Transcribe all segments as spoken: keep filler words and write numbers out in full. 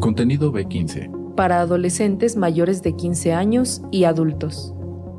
Contenido B quince. Para adolescentes mayores de quince años y adultos.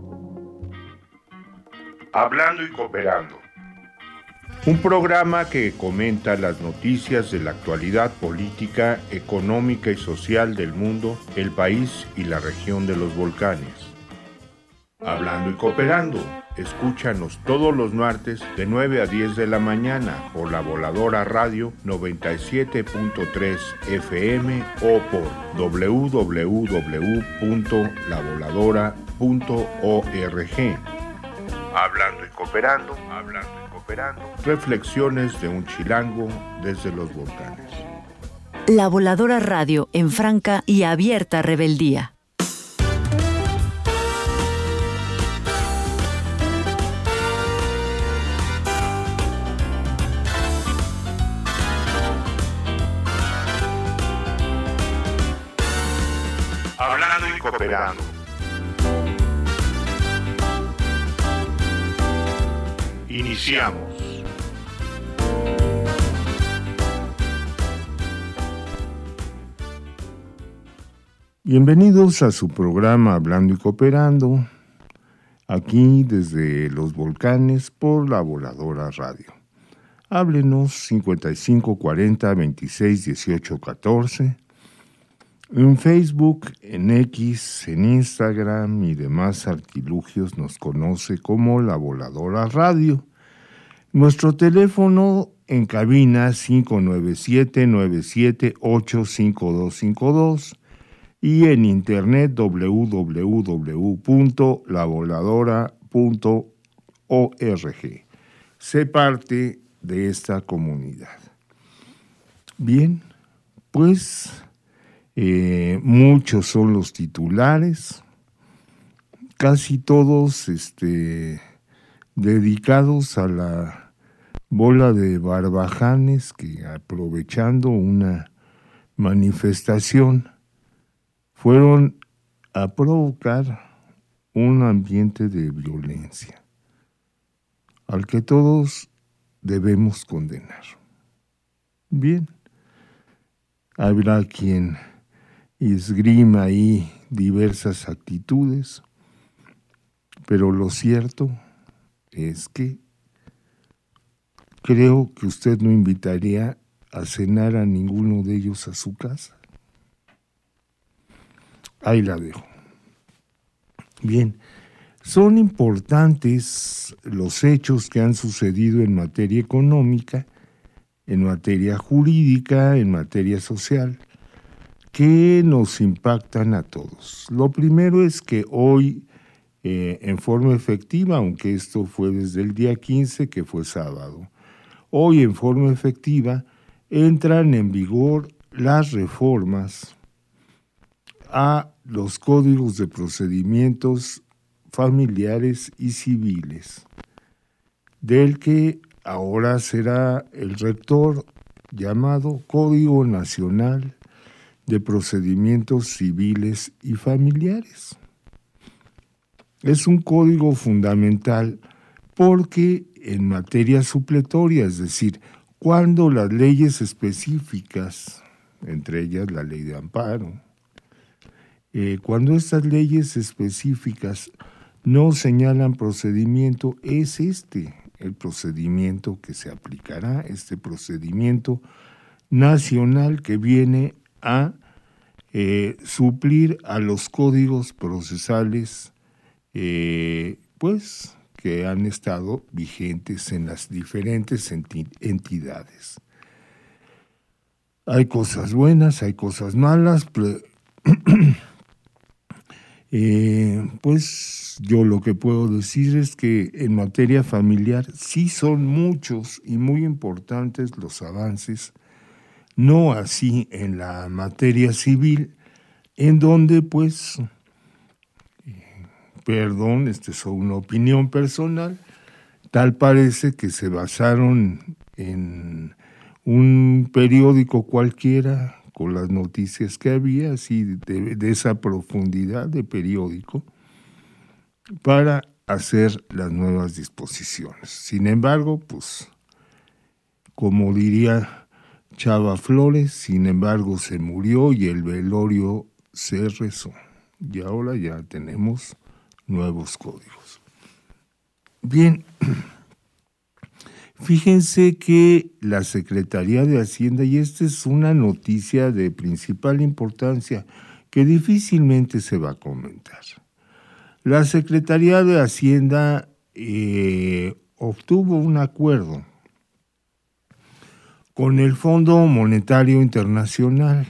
Hablando y Cooperando. Un programa que comenta las noticias de la actualidad política, económica y social del mundo, el país y la región de los volcanes. Hablando y Cooperando. Escúchanos todos los martes de nueve a diez de la mañana por La Voladora Radio noventa y siete punto tres F M o por doble u doble u doble u punto la voladora punto org. Hablando y Cooperando, hablando y cooperando. Reflexiones de un chilango desde los volcanes. La Voladora Radio en franca y abierta rebeldía. Hablando y Cooperando. Iniciamos. Bienvenidos a su programa Hablando y Cooperando, aquí desde los volcanes por La Voladora Radio. Háblenos cincuenta y cinco cuarenta veintiséis dieciocho catorce. En Facebook, en X, en Instagram y demás artilugios nos conoce como La Voladora Radio. Nuestro teléfono en cabina cinco nueve siete nueve siete ocho cinco dos cinco dos y en internet doble u doble u doble u punto la voladora punto org. Sé parte de esta comunidad. Bien, pues... Eh, muchos son los titulares, casi todos este, dedicados a la bola de barbajanes que, aprovechando una manifestación, fueron a provocar un ambiente de violencia al que todos debemos condenar. Bien, habrá quien esgrima ahí diversas actitudes, pero lo cierto es que creo que usted no invitaría a cenar a ninguno de ellos a su casa. Ahí la dejo. Bien, son importantes los hechos que han sucedido en materia económica, en materia jurídica, en materia social, que nos impactan a todos. Lo primero es que hoy, eh, en forma efectiva, aunque esto fue desde el día quince, que fue sábado, hoy en forma efectiva entran en vigor las reformas a los códigos de procedimientos familiares y civiles, del que ahora será el rector llamado Código Nacional de Procedimientos Civiles y Familiares. Es un código fundamental porque en materia supletoria, es decir, cuando las leyes específicas, entre ellas la ley de amparo, eh, cuando estas leyes específicas no señalan procedimiento, es este el procedimiento que se aplicará, este procedimiento nacional que viene a eh, suplir a los códigos procesales eh, pues que han estado vigentes en las diferentes enti- entidades. Hay cosas buenas, hay cosas malas, pero, eh, pues yo lo que puedo decir es que en materia familiar sí son muchos y muy importantes los avances, no así en la materia civil, en donde, pues, eh, perdón, esta es una opinión personal, tal parece que se basaron en un periódico cualquiera, con las noticias que había, así de, de esa profundidad de periódico, para hacer las nuevas disposiciones. Sin embargo, pues, como diría Chava Flores, sin embargo, se murió y el velorio se rezó. Y ahora ya tenemos nuevos códigos. Bien, fíjense que la Secretaría de Hacienda, y esta es una noticia de principal importancia que difícilmente se va a comentar. La Secretaría de Hacienda eh, obtuvo un acuerdo con el Fondo Monetario Internacional,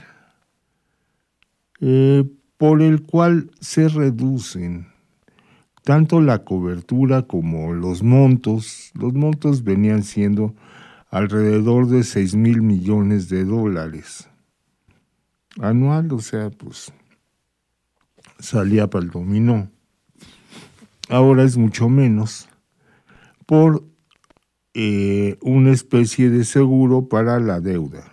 eh, por el cual se reducen tanto la cobertura como los montos. Los montos venían siendo alrededor de seis mil millones de dólares anual, o sea, pues salía para el dominó. Ahora es mucho menos, por Eh, una especie de seguro para la deuda.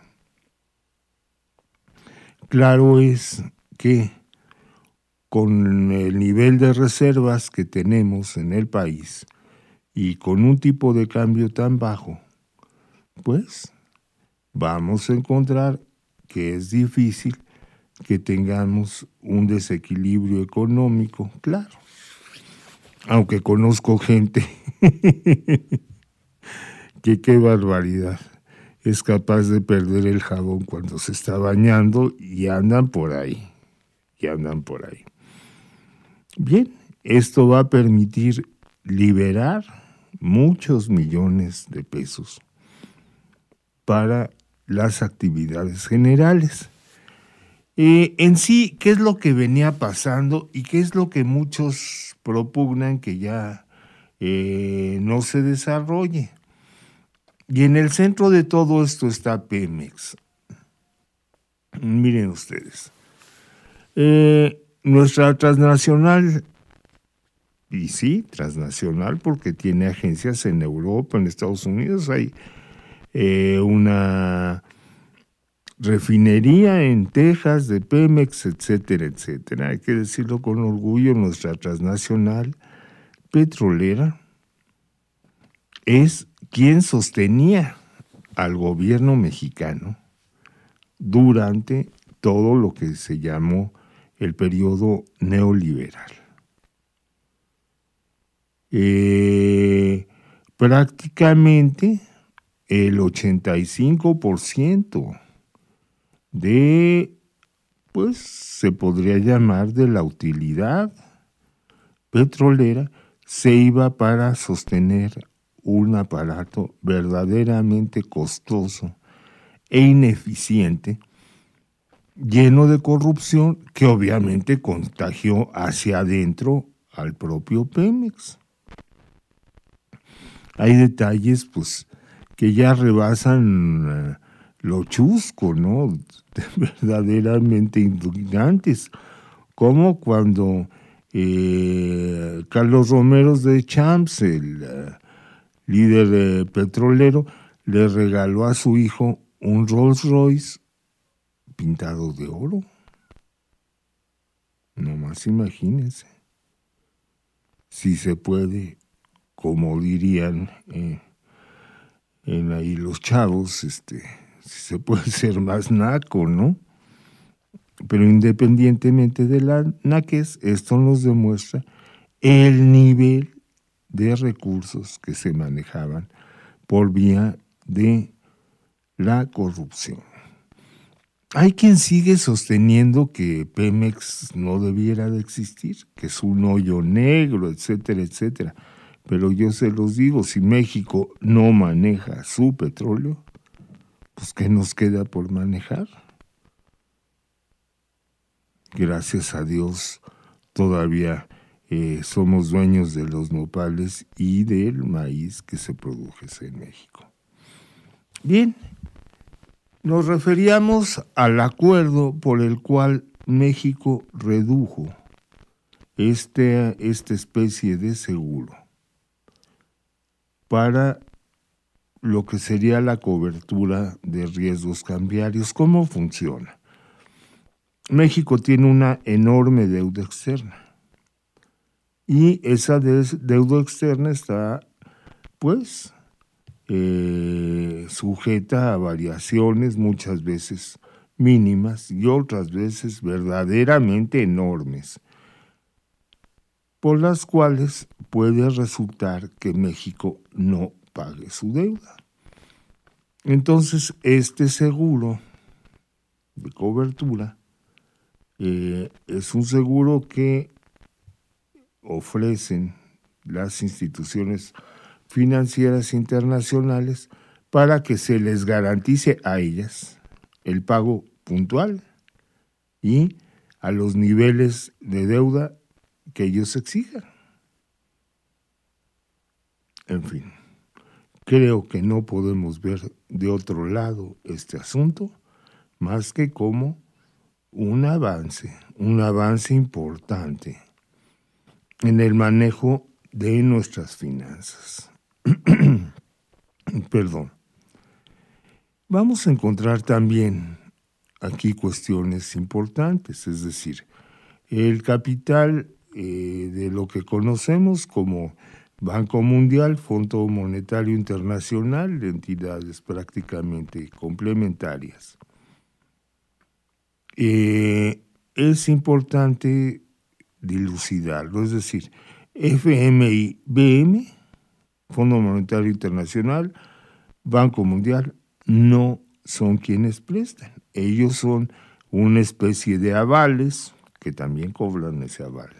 Claro es que con el nivel de reservas que tenemos en el país y con un tipo de cambio tan bajo, pues vamos a encontrar que es difícil que tengamos un desequilibrio económico, claro. Aunque conozco gente que qué barbaridad, es capaz de perder el jabón cuando se está bañando y andan por ahí, y andan por ahí. Bien, esto va a permitir liberar muchos millones de pesos para las actividades generales. Eh, en sí, ¿qué es lo que venía pasando y qué es lo que muchos propugnan que ya eh, no se desarrolle? Y en el centro de todo esto está Pemex. Miren ustedes, eh, nuestra transnacional, y sí, transnacional porque tiene agencias en Europa, en Estados Unidos, hay eh, una refinería en Texas de Pemex, etcétera, etcétera. Hay que decirlo con orgullo, nuestra transnacional petrolera es quien sostenía al gobierno mexicano durante todo lo que se llamó el periodo neoliberal. Eh, prácticamente el ochenta y cinco por ciento de, pues se podría llamar de la utilidad petrolera, se iba para sostener un aparato verdaderamente costoso e ineficiente, lleno de corrupción, que obviamente contagió hacia adentro al propio Pemex. Hay detalles, pues, que ya rebasan uh, lo chusco, ¿no? Verdaderamente indignantes, como cuando eh, Carlos Romero de Champs, el uh, líder eh, petrolero, le regaló a su hijo un Rolls Royce pintado de oro. Nomás imagínense. Si se puede, como dirían eh, en ahí los chavos, este, si se puede ser más naco, ¿no? Pero independientemente de la naquez, esto nos demuestra el nivel de recursos que se manejaban por vía de la corrupción. Hay quien sigue sosteniendo que Pemex no debiera de existir, que es un hoyo negro, etcétera, etcétera. Pero yo se los digo, si México no maneja su petróleo, pues ¿qué nos queda por manejar? Gracias a Dios todavía eh, somos dueños de los nopales y del maíz que se produce en México. Bien, nos referíamos al acuerdo por el cual México redujo este, esta especie de seguro para lo que sería la cobertura de riesgos cambiarios. ¿Cómo funciona? México tiene una enorme deuda externa y esa deuda externa está, pues, eh, sujeta a variaciones muchas veces mínimas y otras veces verdaderamente enormes, por las cuales puede resultar que México no pague su deuda. Entonces, este seguro de cobertura eh, es un seguro que ofrecen las instituciones financieras internacionales para que se les garantice a ellas el pago puntual y a los niveles de deuda que ellos exijan. En fin, creo que no podemos ver de otro lado este asunto más que como un avance, un avance importante en el manejo de nuestras finanzas. Perdón. Vamos a encontrar también aquí cuestiones importantes, es decir, el capital eh, de lo que conocemos como Banco Mundial, Fondo Monetario Internacional, entidades prácticamente complementarias. Eh, es importante dilucidarlo, es decir, F M I B M, Fondo Monetario Internacional, Banco Mundial, no son quienes prestan. Ellos son una especie de avales que también cobran ese aval,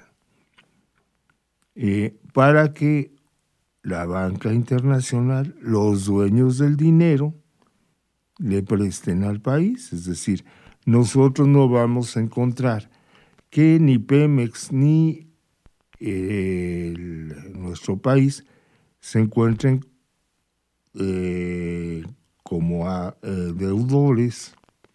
eh, para que la banca internacional, los dueños del dinero, le presten al país. Es decir, nosotros no vamos a encontrar que ni Pemex ni eh, el, nuestro país se encuentren eh, como a, eh, deudores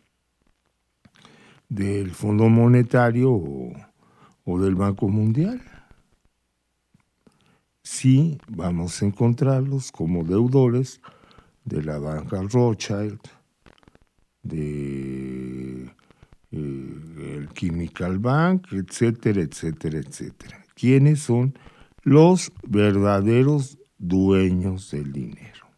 del Fondo Monetario o, o del Banco Mundial. Sí vamos a encontrarlos como deudores de la banca Rothschild, de eh, el Chemical Bank, etcétera, etcétera, etcétera. ¿Quiénes son los verdaderos dueños del dinero?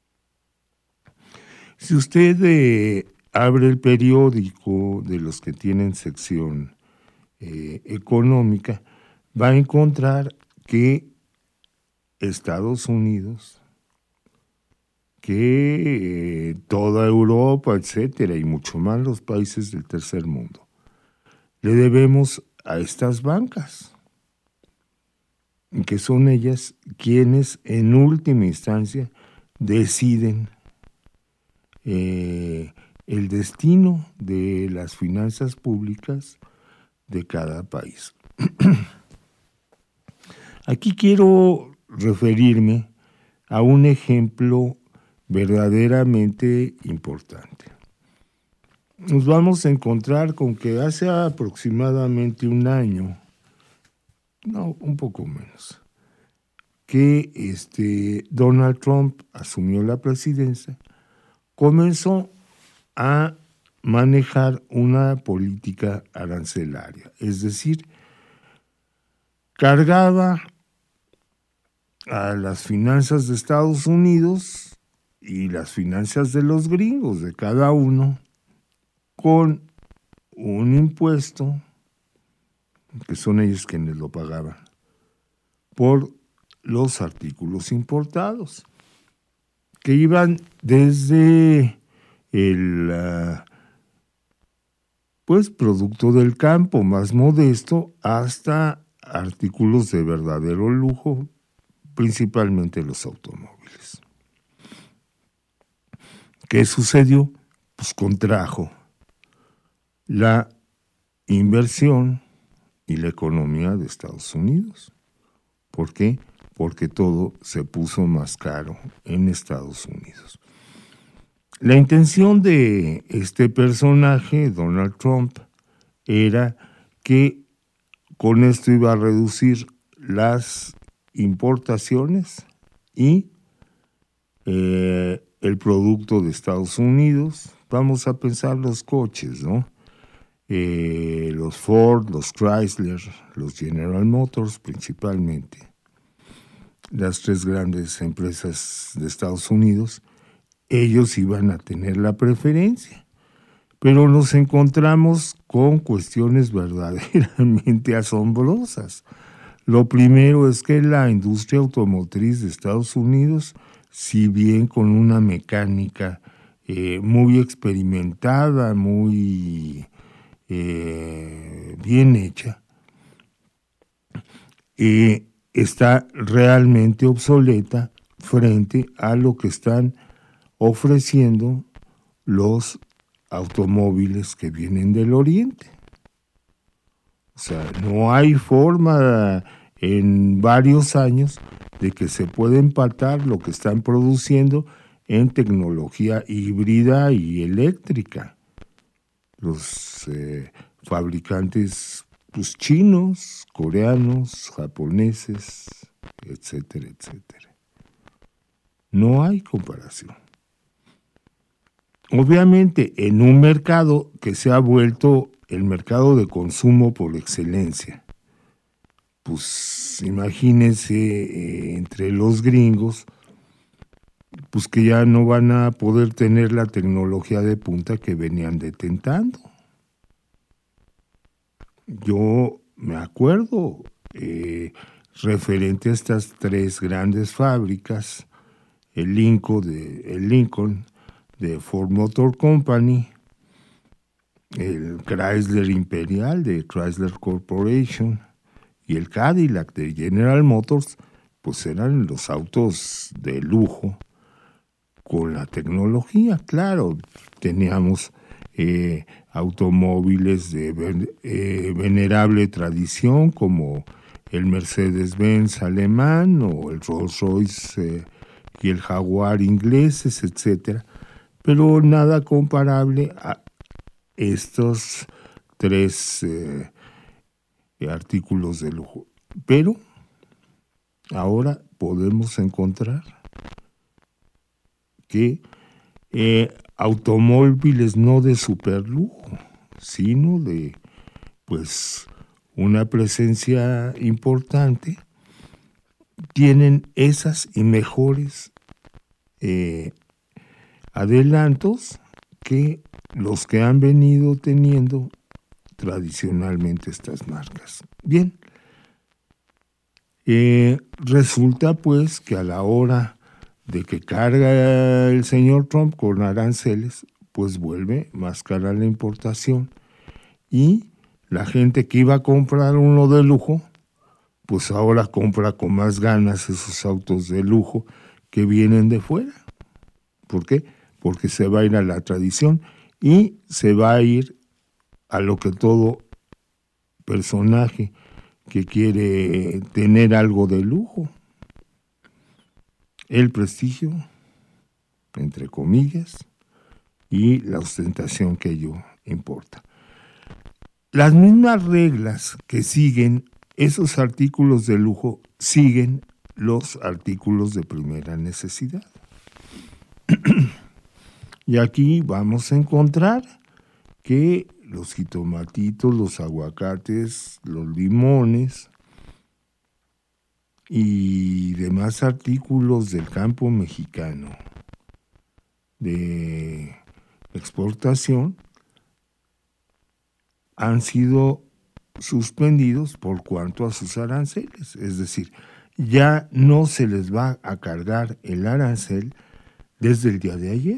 Si usted eh, abre el periódico de los que tienen sección eh, económica, va a encontrar que Estados Unidos, que eh, toda Europa, etcétera, y mucho más los países del tercer mundo, le debemos a estas bancas, que son ellas quienes en última instancia deciden eh, el destino de las finanzas públicas de cada país. Aquí quiero referirme a un ejemplo verdaderamente importante. Nos vamos a encontrar con que hace aproximadamente un año, no, un poco menos, que este Donald Trump asumió la presidencia, comenzó a manejar una política arancelaria, es decir, cargaba a las finanzas de Estados Unidos y las finanzas de los gringos, de cada uno, con un impuesto, que son ellos quienes lo pagaban, por los artículos importados, que iban desde el uh, pues producto del campo más modesto hasta artículos de verdadero lujo, principalmente los automóviles. ¿Qué sucedió? Pues contrajo la inversión y la economía de Estados Unidos. ¿Por qué? Porque todo se puso más caro en Estados Unidos. La intención de este personaje, Donald Trump, era que con esto iba a reducir las importaciones y eh, el producto de Estados Unidos. Vamos a pensar los coches, ¿no? Eh, los Ford, los Chrysler, los General Motors principalmente. las tres grandes empresas de Estados Unidos, ellos iban a tener la preferencia. Pero nos encontramos con cuestiones verdaderamente asombrosas. Lo primero es que la industria automotriz de Estados Unidos, si bien con una mecánica eh, muy experimentada, muy eh, bien hecha, eh, está realmente obsoleta frente a lo que están ofreciendo los automóviles que vienen del Oriente. O sea, no hay forma en varios años de que se pueda empatar lo que están produciendo en tecnología híbrida y eléctrica. Los eh, fabricantes pues, chinos, coreanos, japoneses, etcétera, etcétera. No hay comparación. Obviamente, en un mercado que se ha vuelto el mercado de consumo por excelencia, pues imagínense eh, entre los gringos, pues que ya no van a poder tener la tecnología de punta que venían detentando. Yo me acuerdo, eh, referente a estas tres grandes fábricas, el Lincoln de, el Lincoln de Ford Motor Company, el Chrysler Imperial de Chrysler Corporation y el Cadillac de General Motors, pues eran los autos de lujo con la tecnología. Claro, teníamos eh, automóviles de ven, eh, venerable tradición como el Mercedes-Benz alemán o el Rolls-Royce eh, y el Jaguar ingleses, etcétera, pero nada comparable a estos tres eh, artículos de lujo. Pero ahora podemos encontrar que eh, automóviles no de superlujo, sino de pues una presencia importante, tienen esas y mejores eh, adelantos que los que han venido teniendo tradicionalmente estas marcas. Bien, eh, resulta pues que a la hora de que carga el señor Trump con aranceles, pues vuelve más cara la importación y la gente que iba a comprar uno de lujo, pues ahora compra con más ganas esos autos de lujo que vienen de fuera. ¿Por qué? Porque se va a ir a la tradición y se va a ir a lo que todo personaje que quiere tener algo de lujo, el prestigio, entre comillas, y la ostentación que ello importa. Las mismas reglas que siguen esos artículos de lujo siguen los artículos de primera necesidad. Y aquí vamos a encontrar que los jitomatitos, los aguacates, los limones y demás artículos del campo mexicano de exportación han sido suspendidos por cuanto a sus aranceles. Es decir, ya no se les va a cargar el arancel desde el día de ayer.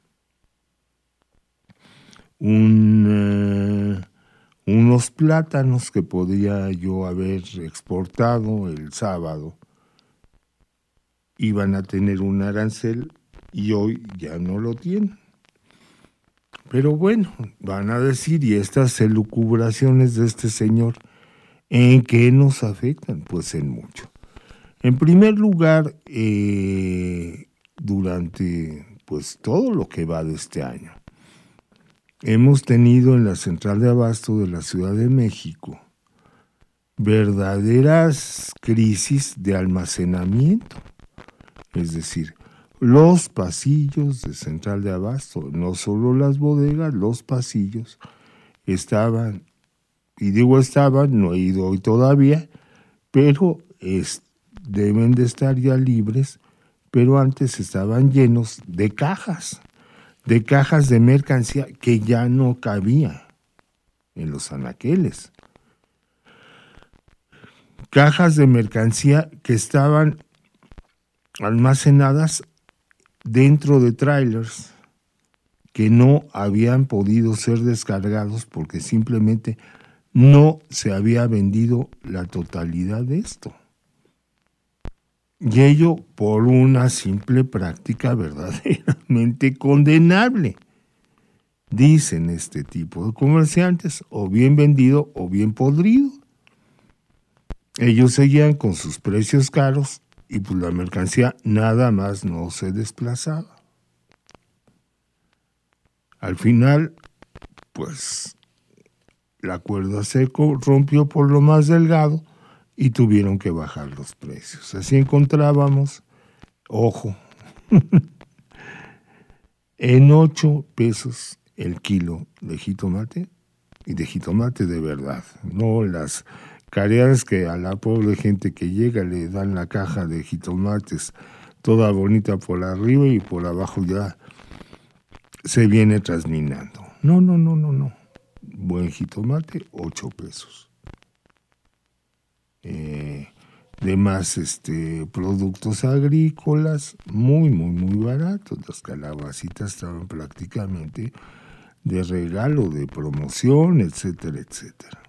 Un, uh, unos plátanos que podía yo haber exportado el sábado iban a tener un arancel y hoy ya no lo tienen. Pero bueno, van a decir, ¿y estas elucubraciones de este señor en qué nos afectan? Pues en mucho. En primer lugar, eh, durante pues todo lo que va de este año, hemos tenido en la central de abasto de la Ciudad de México verdaderas crisis de almacenamiento. Es decir, los pasillos de central de abasto, no solo las bodegas, los pasillos estaban, y digo estaban, no he ido hoy todavía, pero es, deben de estar ya libres, pero antes estaban llenos de cajas, de cajas de mercancía que ya no cabía en los anaqueles. Cajas de mercancía que estaban almacenadas dentro de trailers que no habían podido ser descargados porque simplemente no se había vendido la totalidad de esto. Y ello por una simple práctica verdaderamente condenable. Dicen este tipo de comerciantes, o bien vendido o bien podrido. Ellos seguían con sus precios caros y pues la mercancía nada más no se desplazaba. Al final, pues la cuerda se rompió por lo más delgado y tuvieron que bajar los precios. Así encontrábamos, ojo, en ocho pesos el kilo de jitomate, y de jitomate de verdad, no las careadas que a la pobre gente que llega le dan la caja de jitomates toda bonita por arriba y por abajo ya se viene trasminando. No, no, no, no, no. Buen jitomate, ocho pesos. Eh, demás este, productos agrícolas, muy, muy, muy baratos. Las calabacitas estaban prácticamente de regalo, de promoción, etcétera, etcétera.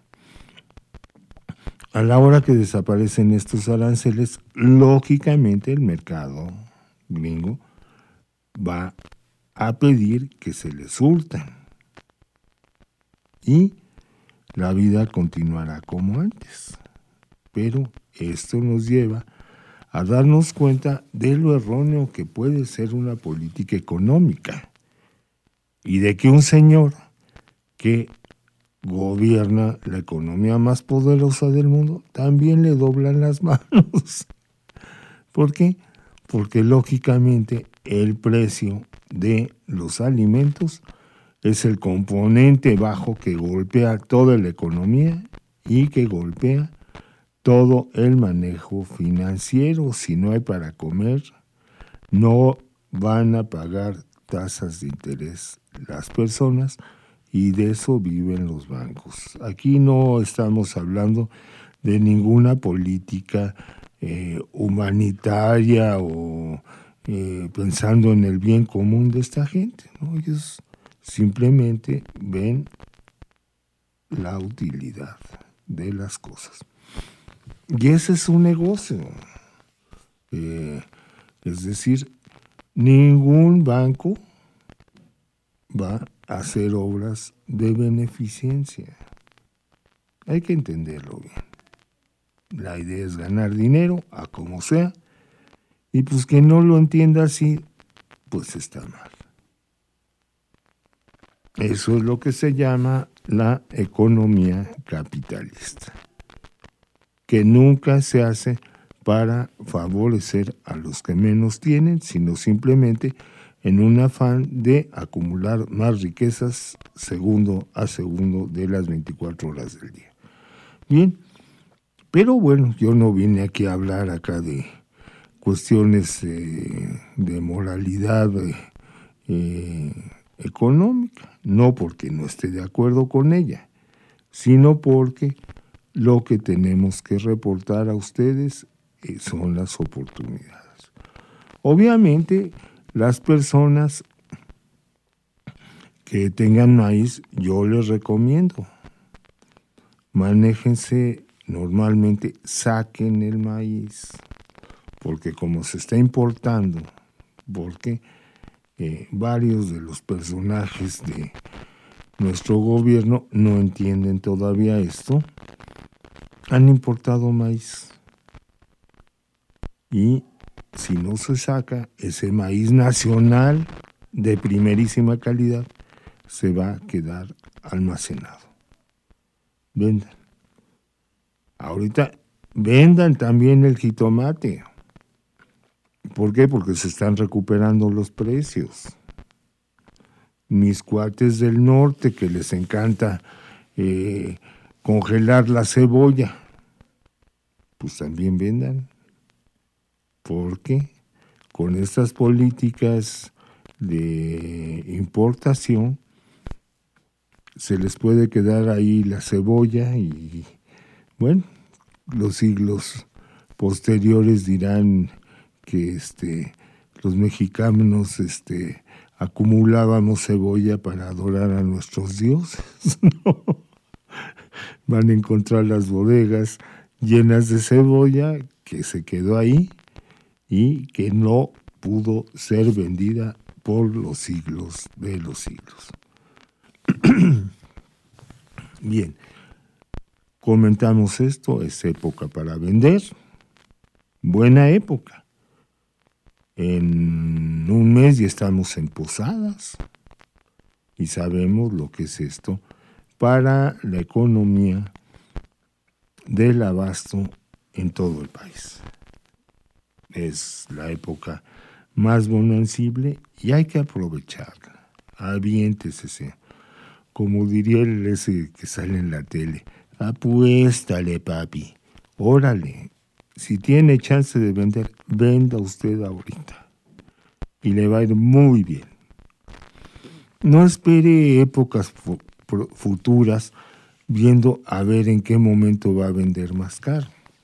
A la hora que desaparecen estos aranceles, lógicamente el mercado gringo va a pedir que se les surtan y la vida continuará como antes. Pero esto nos lleva a darnos cuenta de lo erróneo que puede ser una política económica y de que un señor que gobierna la economía más poderosa del mundo también le doblan las manos. ¿Por qué? Porque lógicamente el precio de los alimentos es el componente bajo que golpea toda la economía y que golpea todo el manejo financiero. Si no hay para comer, no van a pagar tasas de interés las personas y de eso viven los bancos. Aquí no estamos hablando de ninguna política eh, humanitaria o eh, pensando en el bien común de esta gente, ¿no? Ellos simplemente ven la utilidad de las cosas. Y ese es un negocio. Eh, es decir, ningún banco va a hacer obras de beneficencia. Hay que entenderlo bien. La idea es ganar dinero a como sea, y pues que no lo entienda así, pues está mal. Eso es lo que se llama la economía capitalista, que nunca se hace para favorecer a los que menos tienen, sino simplemente en un afán de acumular más riquezas segundo a segundo de las veinticuatro horas del día. Bien, pero bueno, yo no vine aquí a hablar acá de cuestiones eh, de moralidad eh, eh, económica, no porque no esté de acuerdo con ella, sino porque lo que tenemos que reportar a ustedes eh, son las oportunidades. Obviamente, las personas que tengan maíz, yo les recomiendo, manéjense normalmente, saquen el maíz, porque como se está importando, porque eh, varios de los personajes de nuestro gobierno no entienden todavía esto, han importado maíz. Y si no se saca ese maíz nacional de primerísima calidad, se va a quedar almacenado. Vendan. Ahorita vendan también el jitomate. ¿Por qué? Porque se están recuperando los precios. Mis cuates del norte que les encanta eh, congelar la cebolla, pues también vendan. porque con estas políticas de importación se les puede quedar ahí la cebolla y, bueno, los siglos posteriores dirán que este, los mexicanos este, acumulábamos cebolla para adorar a nuestros dioses, ¿no? Van a encontrar las bodegas llenas de cebolla que se quedó ahí y que no pudo ser vendida por los siglos de los siglos. Bien, comentamos esto, es época para vender, buena época. En un mes ya estamos en posadas y sabemos lo que es esto para la economía del abasto en todo el país. Es la época más bonancible y hay que aprovecharla. Aviéntese, como diría el ese que sale en la tele, apuéstale, papi, órale. Si tiene chance de vender, venda usted ahorita y le va a ir muy bien. No espere épocas fu- futuras viendo a ver en qué momento va a vender más caro.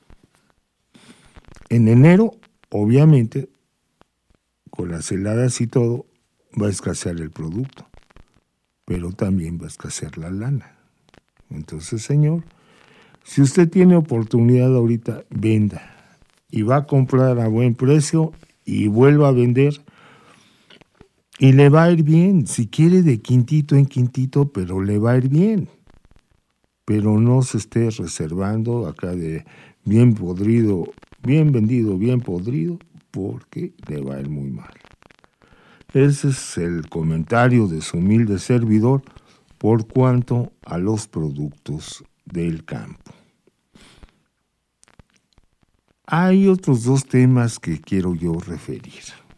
En enero, obviamente, con las heladas y todo, va a escasear el producto, pero también va a escasear la lana. Entonces, señor, si usted tiene oportunidad ahorita, venda y va a comprar a buen precio y vuelva a vender y le va a ir bien. Si quiere de quintito en quintito, pero le va a ir bien. Pero no se esté reservando acá de bien podrido, bien vendido, bien podrido, porque le va a ir muy mal. Ese es el comentario de su humilde servidor por cuanto a los productos del campo. Hay otros dos temas que quiero yo referir.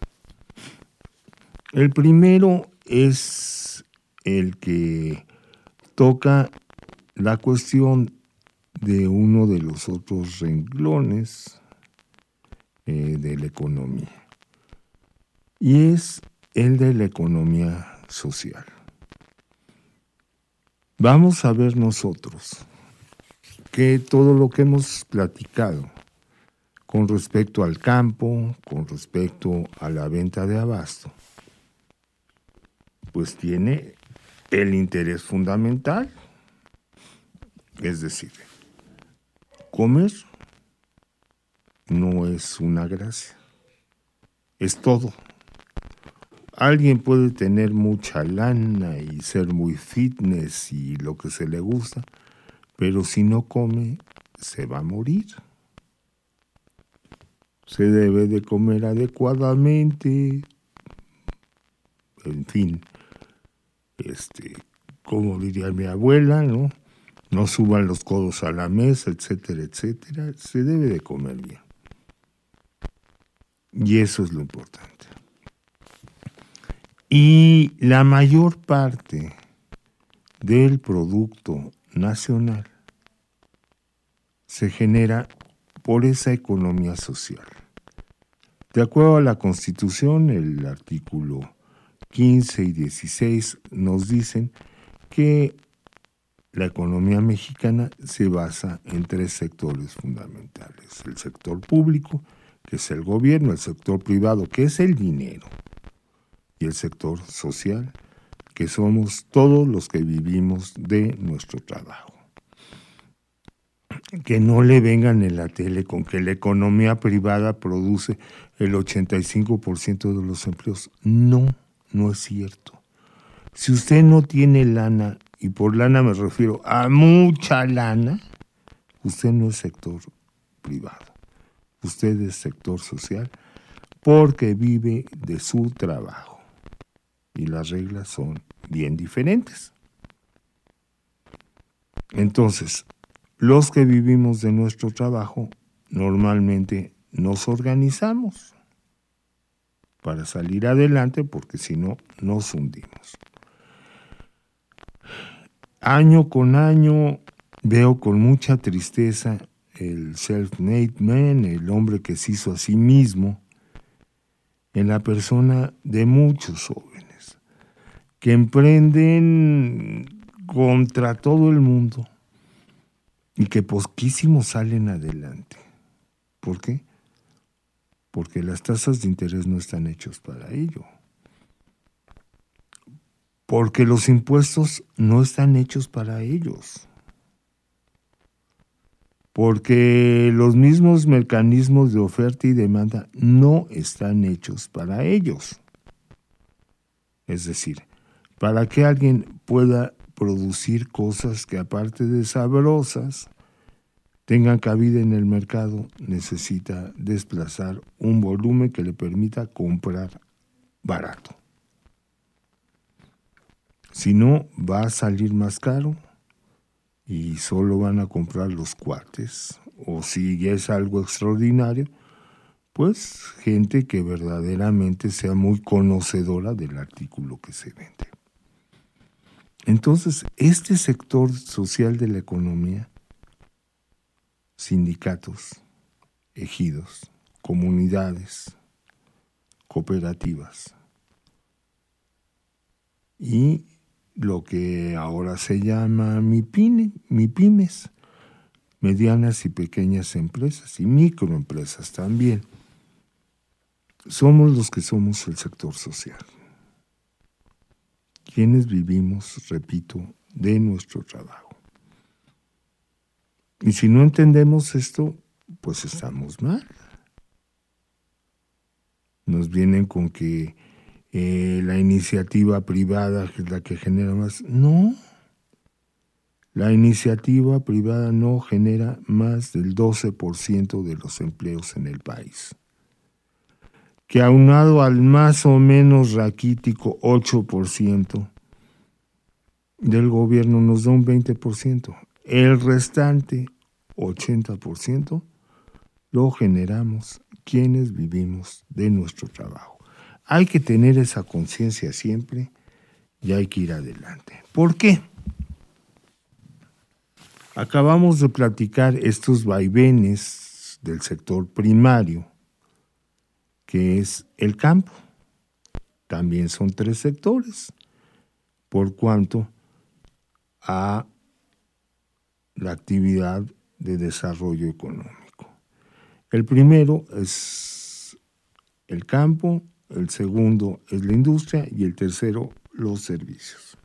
El primero es el que toca la cuestión de uno de los otros renglones eh, de la economía, y es el de la economía social. Vamos a ver nosotros que todo lo que hemos platicado con respecto al campo, con respecto a la venta de abasto, pues tiene el interés fundamental, es decir, comer no es una gracia, es todo. Alguien puede tener mucha lana y ser muy fitness y lo que se le gusta, pero si no come, se va a morir. Se debe de comer adecuadamente, en fin, este, como diría mi abuela, ¿no? No suban los codos a la mesa, etcétera, etcétera. Se debe de comer bien. Y eso es lo importante. Y la mayor parte del producto nacional se genera por esa economía social. De acuerdo a la Constitución, el artículo quince y dieciséis nos dicen que la economía mexicana se basa en tres sectores fundamentales. El sector público, que es el gobierno, el sector privado, que es el dinero, y el sector social, que somos todos los que vivimos de nuestro trabajo. Que no le vengan en la tele con que la economía privada produce el ochenta y cinco por ciento de los empleos. No, no es cierto. Si usted no tiene lana, y por lana me refiero a mucha lana, usted no es sector privado. Usted es sector social porque vive de su trabajo. Y las reglas son bien diferentes. Entonces, los que vivimos de nuestro trabajo normalmente nos organizamos para salir adelante, porque si no, nos hundimos. Año con año veo con mucha tristeza el self-made man, el hombre que se hizo a sí mismo, en la persona de muchos jóvenes que emprenden contra todo el mundo y que poquísimos salen adelante. ¿Por qué? Porque las tasas de interés no están hechos para ello. Porque los impuestos no están hechos para ellos. Porque los mismos mecanismos de oferta y demanda no están hechos para ellos. Es decir, para que alguien pueda producir cosas que aparte de sabrosas tengan cabida en el mercado, necesita desplazar un volumen que le permita comprar barato. Si no, va a salir más caro y solo van a comprar los cuates. O si ya es algo extraordinario, pues gente que verdaderamente sea muy conocedora del artículo que se vende. Entonces, este sector social de la economía, sindicatos, ejidos, comunidades, cooperativas y lo que ahora se llama MIPYME, MIPYMES, medianas y pequeñas empresas y microempresas también, somos los que somos el sector social. Quienes vivimos, repito, de nuestro trabajo. Y si no entendemos esto, pues estamos mal. Nos vienen con que eh, la iniciativa privada es la que genera más. No. La iniciativa privada no genera más del doce por ciento de los empleos en el país. Que aunado al más o menos raquítico ocho por ciento del gobierno nos da un veinte por ciento. El restante ochenta por ciento lo generamos quienes vivimos de nuestro trabajo. Hay que tener esa conciencia siempre y hay que ir adelante. ¿Por qué? Acabamos de platicar estos vaivenes del sector primario, que es el campo. También son tres sectores, por cuanto a la actividad de desarrollo económico. El primero es el campo, el segundo es la industria y el tercero los servicios.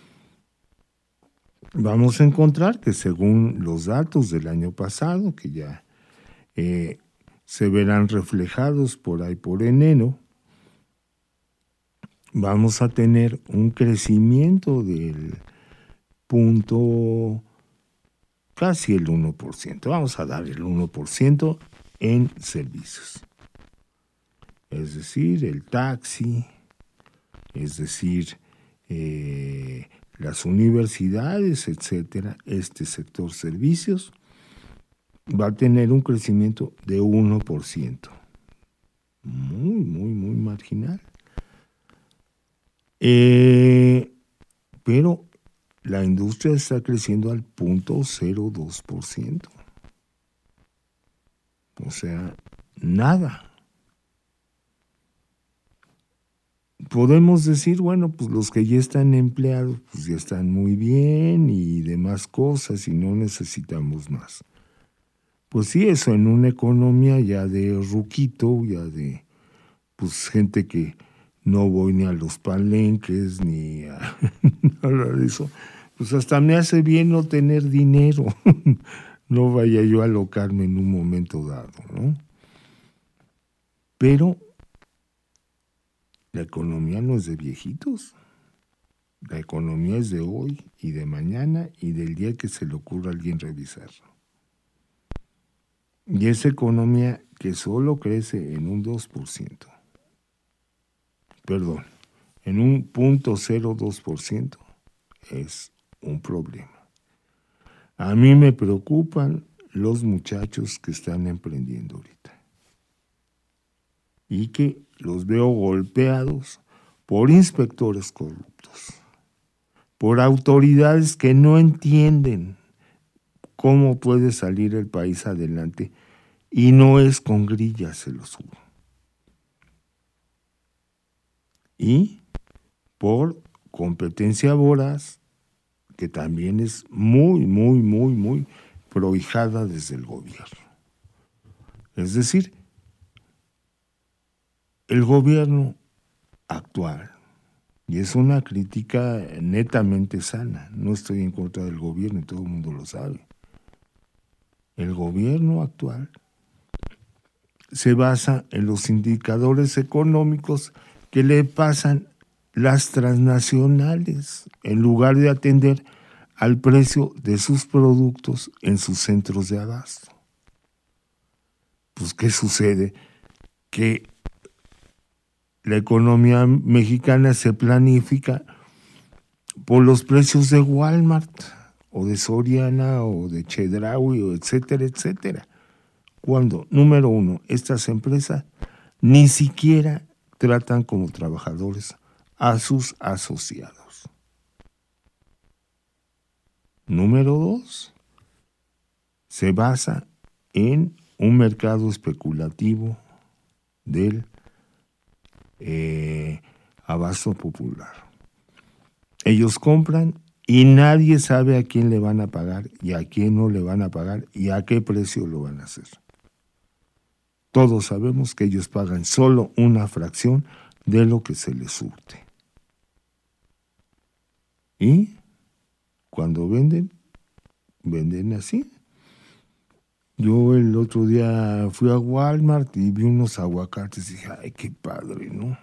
Vamos a encontrar que según los datos del año pasado, que ya eh, se verán reflejados por ahí por enero, vamos a tener un crecimiento del punto, casi el uno por ciento. Vamos a dar el uno por ciento en servicios. Es decir, el taxi, es decir, eh, las universidades, etcétera. Este sector servicios va a tener un crecimiento de uno por ciento. Muy, muy, muy marginal. Eh, pero la industria está creciendo al punto cero dos por ciento. O sea, nada. Podemos decir, bueno, pues los que ya están empleados, pues ya están muy bien y demás cosas y no necesitamos más. Pues sí, eso en una economía ya de ruquito, ya de pues gente que no voy ni a los palenques ni a nada de eso, pues hasta me hace bien no tener dinero. No vaya yo a alocarme en un momento dado, ¿no? Pero la economía no es de viejitos. La economía es de hoy y de mañana y del día que se le ocurra a alguien revisarlo. Y esa economía que solo crece en un dos por ciento, perdón, en un punto cero dos por ciento, es un problema. A mí me preocupan los muchachos que están emprendiendo ahorita y que los veo golpeados por inspectores corruptos, por autoridades que no entienden cómo puede salir el país adelante, y no es con grillas, se lo subo. Y por competencia voraz, que también es muy, muy, muy, muy prohijada desde el gobierno. Es decir, el gobierno actual, y es una crítica netamente sana, no estoy en contra del gobierno y todo el mundo lo sabe. El gobierno actual se basa en los indicadores económicos que le pasan las transnacionales, en lugar de atender al precio de sus productos en sus centros de abasto. Pues, ¿qué sucede? Que la economía mexicana se planifica por los precios de Walmart, o de Soriana, o de Chedraui, o etcétera, etcétera. Cuando, número uno, estas empresas ni siquiera tratan como trabajadores a sus asociados. Número dos, se basa en un mercado especulativo del eh, abasto popular. Ellos compran y nadie sabe a quién le van a pagar y a quién no le van a pagar y a qué precio lo van a hacer. Todos sabemos que ellos pagan solo una fracción de lo que se les surte. Y cuando venden, venden así. Yo el otro día fui a Walmart y vi unos aguacates y dije, ay, qué padre, ¿no?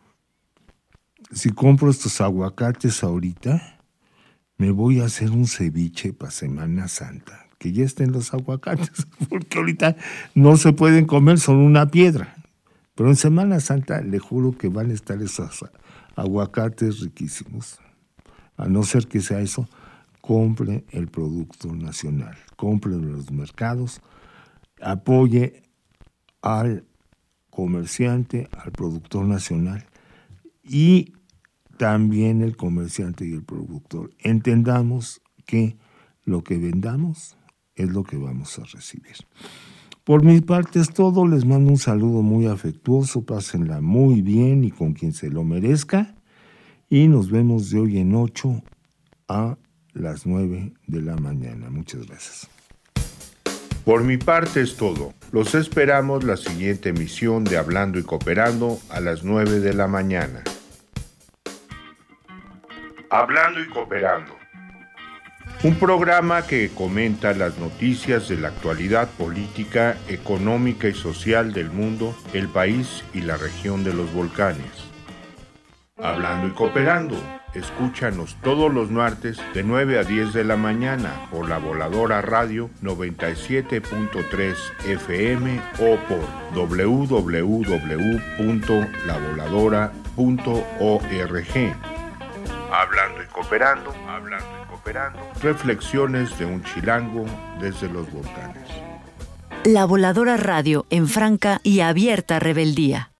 Si compro estos aguacates ahorita, me voy a hacer un ceviche para Semana Santa. Que ya estén los aguacates, porque ahorita no se pueden comer, son una piedra. Pero en Semana Santa le juro que van a estar esos aguacates riquísimos. A no ser que sea eso, compre el producto nacional, compre en los mercados, apoye al comerciante, al productor nacional y también el comerciante y el productor. Entendamos que lo que vendamos es lo que vamos a recibir. Por mi parte es todo, les mando un saludo muy afectuoso, pásenla muy bien y con quien se lo merezca, y nos vemos de hoy en ocho a las nueve de la mañana. Muchas gracias. Por mi parte es todo. Los esperamos la siguiente emisión de Hablando y Cooperando a las nueve de la mañana. Hablando y Cooperando. Un programa que comenta las noticias de la actualidad política, económica y social del mundo, el país y la región de los volcanes. Hablando y Cooperando. Escúchanos todos los martes de nueve a diez de la mañana por La Voladora Radio noventa y siete punto tres F M o por doble u doble u doble u punto la voladora punto org. Hablando y Cooperando, hablando y cooperando. Reflexiones de un chilango desde los volcanes. La Voladora Radio en franca y abierta rebeldía.